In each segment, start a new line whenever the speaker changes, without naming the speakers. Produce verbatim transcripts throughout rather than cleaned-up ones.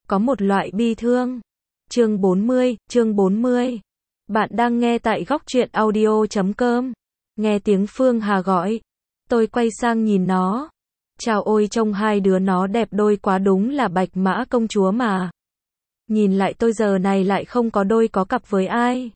có một loại bi thương. Chương bốn mươi, chương bốn mươi. Bạn đang nghe tại góc truyện audio chấm com. Nghe tiếng Phương Hà gọi. Tôi quay sang nhìn nó. Chào ôi, trông hai đứa nó đẹp đôi quá, đúng là bạch mã công chúa mà. Nhìn lại tôi giờ này lại không có đôi có cặp với ai.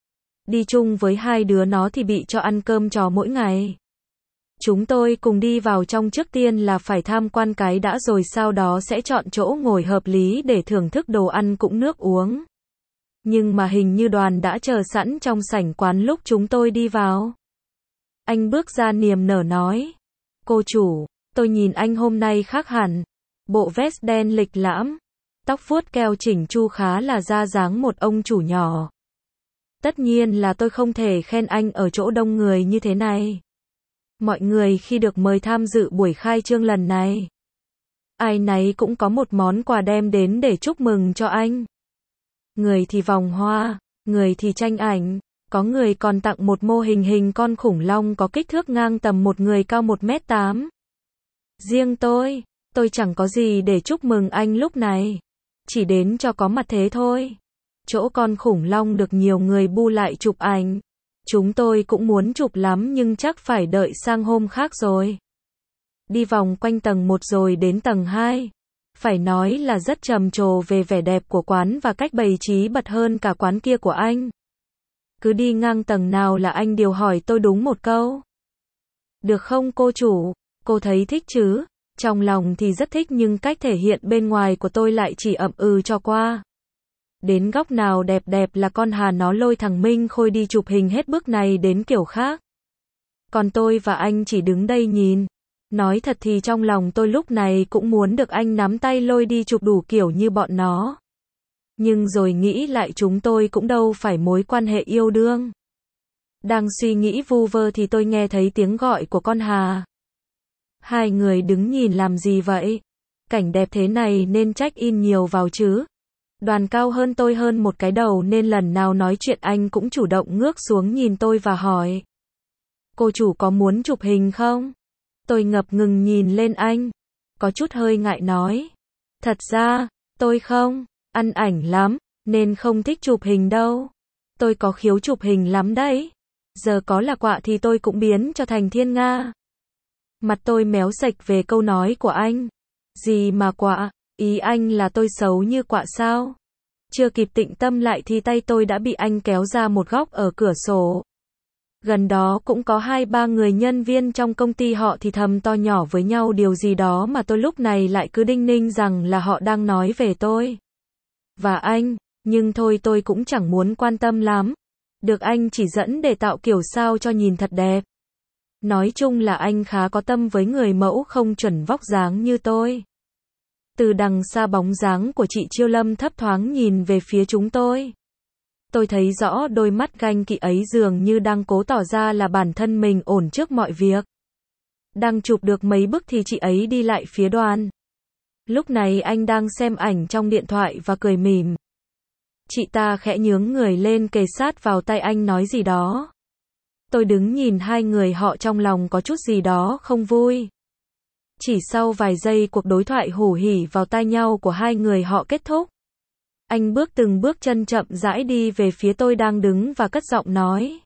Đi chung với hai đứa nó thì bị cho ăn cơm chó mỗi ngày. Chúng tôi cùng đi vào trong, trước tiên là phải tham quan cái đã, rồi sau đó sẽ chọn chỗ ngồi hợp lý để thưởng thức đồ ăn cũng nước uống. Nhưng mà hình như Đoàn đã chờ sẵn trong sảnh quán lúc chúng tôi đi vào. Anh bước ra niềm nở nói. Cô chủ, tôi nhìn anh hôm nay khác hẳn. Bộ vest đen lịch lãm, tóc vuốt keo chỉnh chu, khá là ra dáng một ông chủ nhỏ. Tất nhiên là tôi không thể khen anh ở chỗ đông người như thế này. Mọi người khi được mời tham dự buổi khai trương lần này, ai nấy cũng có một món quà đem đến để chúc mừng cho anh. Người thì vòng hoa, người thì tranh ảnh, có người còn tặng một mô hình hình con khủng long có kích thước ngang tầm một người cao một mét tám. Riêng tôi, tôi chẳng có gì để chúc mừng anh lúc này. Chỉ đến cho có mặt thế thôi. Chỗ con khủng long được nhiều người bu lại chụp ảnh. Chúng tôi cũng muốn chụp lắm nhưng chắc phải đợi sang hôm khác rồi. Đi vòng quanh tầng một rồi đến tầng hai. Phải nói là rất trầm trồ về vẻ đẹp của quán và cách bày trí bật hơn cả quán kia của anh. Cứ đi ngang tầng nào là anh đều hỏi tôi đúng một câu. Được không cô chủ? Cô thấy thích chứ? Trong lòng thì rất thích nhưng cách thể hiện bên ngoài của tôi lại chỉ ậm ừ cho qua. Đến góc nào đẹp đẹp là con Hà nó lôi thằng Minh Khôi đi chụp hình hết bước này đến kiểu khác. Còn tôi và anh chỉ đứng đây nhìn. Nói thật thì trong lòng tôi lúc này cũng muốn được anh nắm tay lôi đi chụp đủ kiểu như bọn nó. Nhưng rồi nghĩ lại chúng tôi cũng đâu phải mối quan hệ yêu đương. Đang suy nghĩ vu vơ thì tôi nghe thấy tiếng gọi của con Hà. Hai người đứng nhìn làm gì vậy? Cảnh đẹp thế này nên check in nhiều vào chứ. Đoàn cao hơn tôi hơn một cái đầu nên lần nào nói chuyện anh cũng chủ động ngước xuống nhìn tôi và hỏi. Cô chủ có muốn chụp hình không? Tôi ngập ngừng nhìn lên anh. Có chút hơi ngại nói. Thật ra, tôi không ăn ảnh lắm, nên không thích chụp hình đâu. Tôi có khiếu chụp hình lắm đấy. Giờ có là quạ thì tôi cũng biến cho thành thiên nga. Mặt tôi méo sạch về câu nói của anh. Gì mà quạ? Ý anh là tôi xấu như quạ sao? Chưa kịp tĩnh tâm lại thì tay tôi đã bị anh kéo ra một góc ở cửa sổ. Gần đó cũng có hai ba người nhân viên trong công ty, họ thì thầm to nhỏ với nhau điều gì đó mà tôi lúc này lại cứ đinh ninh rằng là họ đang nói về tôi và anh, nhưng thôi tôi cũng chẳng muốn quan tâm lắm. Được anh chỉ dẫn để tạo kiểu sao cho nhìn thật đẹp. Nói chung là anh khá có tâm với người mẫu không chuẩn vóc dáng như tôi. Từ đằng xa bóng dáng của chị Chiêu Lâm thấp thoáng nhìn về phía chúng tôi. Tôi thấy rõ đôi mắt ganh kỵ ấy dường như đang cố tỏ ra là bản thân mình ổn trước mọi việc. Đang chụp được mấy bức thì chị ấy đi lại phía Đoàn. Lúc này anh đang xem ảnh trong điện thoại và cười mỉm. Chị ta khẽ nhướng người lên kề sát vào tay anh nói gì đó. Tôi đứng nhìn hai người họ trong lòng có chút gì đó không vui. Chỉ sau vài giây cuộc đối thoại hủ hỉ vào tai nhau của hai người họ kết thúc. Anh bước từng bước chân chậm rãi đi về phía tôi đang đứng và cất giọng nói.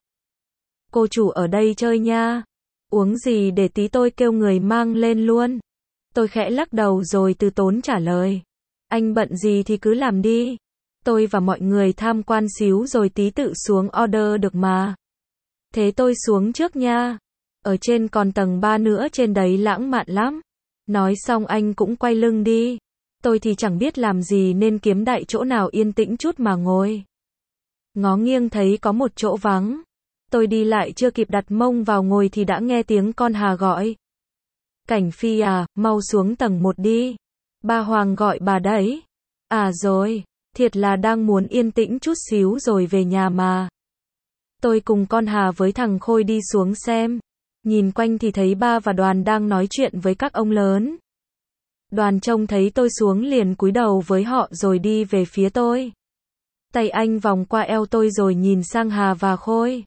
Cô chủ ở đây chơi nha. Uống gì để tí tôi kêu người mang lên luôn. Tôi khẽ lắc đầu rồi từ tốn trả lời. Anh bận gì thì cứ làm đi. Tôi và mọi người tham quan xíu rồi tí tự xuống order được mà. Thế tôi xuống trước nha. Ở trên còn tầng ba nữa, trên đấy lãng mạn lắm. Nói xong anh cũng quay lưng đi. Tôi thì chẳng biết làm gì nên kiếm đại chỗ nào yên tĩnh chút mà ngồi. Ngó nghiêng thấy có một chỗ vắng. Tôi đi lại chưa kịp đặt mông vào ngồi thì đã nghe tiếng con Hà gọi. Cảnh Phi à, mau xuống tầng một đi. Ba Hoàng gọi bà đấy. À rồi, thiệt là đang muốn yên tĩnh chút xíu rồi về nhà mà. Tôi cùng con Hà với thằng Khôi đi xuống xem. Nhìn quanh thì thấy ba và Đoàn đang nói chuyện với các ông lớn. Đoàn trông thấy tôi xuống liền cúi đầu với họ rồi đi về phía tôi. Tay anh vòng qua eo tôi rồi nhìn sang Hà và Khôi.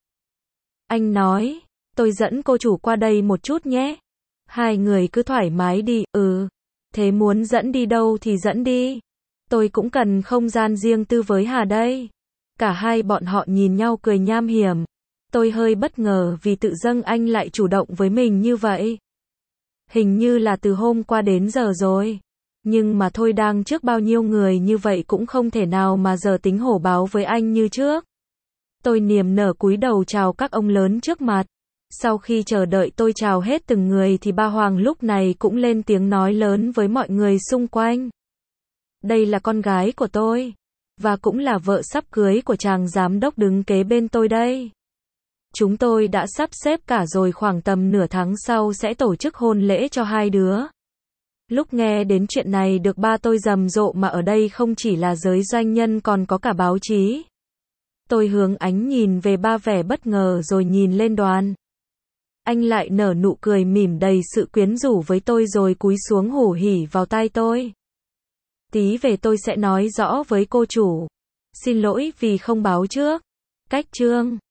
Anh nói, tôi dẫn cô chủ qua đây một chút nhé. Hai người cứ thoải mái đi, ừ. Thế muốn dẫn đi đâu thì dẫn đi. Tôi cũng cần không gian riêng tư với Hà đây. Cả hai bọn họ nhìn nhau cười nham hiểm. Tôi hơi bất ngờ vì tự dưng anh lại chủ động với mình như vậy. Hình như là từ hôm qua đến giờ rồi. Nhưng mà thôi, đang trước bao nhiêu người như vậy cũng không thể nào mà giờ tính hổ báo với anh như trước. Tôi niềm nở cúi đầu chào các ông lớn trước mặt. Sau khi chờ đợi tôi chào hết từng người thì ba Hoàng lúc này cũng lên tiếng nói lớn với mọi người xung quanh. Đây là con gái của tôi. Và cũng là vợ sắp cưới của chàng giám đốc đứng kế bên tôi đây. Chúng tôi đã sắp xếp cả rồi, khoảng tầm nửa tháng sau sẽ tổ chức hôn lễ cho hai đứa. Lúc nghe đến chuyện này được ba tôi rầm rộ mà ở đây không chỉ là giới doanh nhân còn có cả báo chí. Tôi hướng ánh nhìn về ba vẻ bất ngờ rồi nhìn lên Đoàn. Anh lại nở nụ cười mỉm đầy sự quyến rũ với tôi rồi cúi xuống hủ hỉ vào tai tôi. Tí về tôi sẽ nói rõ với cô chủ. Xin lỗi vì không báo trước. Cách chương